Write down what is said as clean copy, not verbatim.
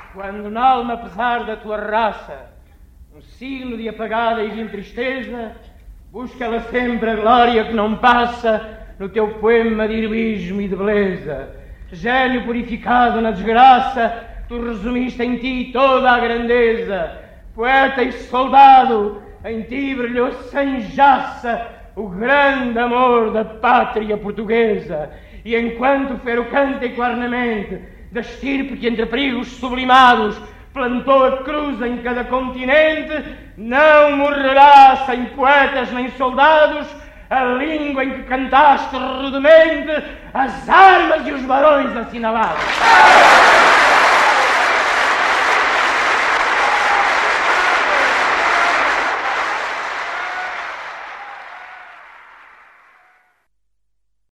Quando n'alma, apesar da tua raça, um signo de apagada e de tristeza, busca ela sempre a glória que não passa no teu poema de heroísmo e de beleza. Gênio purificado na desgraça, tu resumiste em ti toda a grandeza. Poeta e soldado, em ti brilhou sem jaça o grande amor da pátria portuguesa. E enquanto o fero canta e claramente da estirpe que entre perigos sublimados plantou a cruz em cada continente, não morrerá sem poetas nem soldados a língua em que cantaste rudemente as armas e os barões assinalados.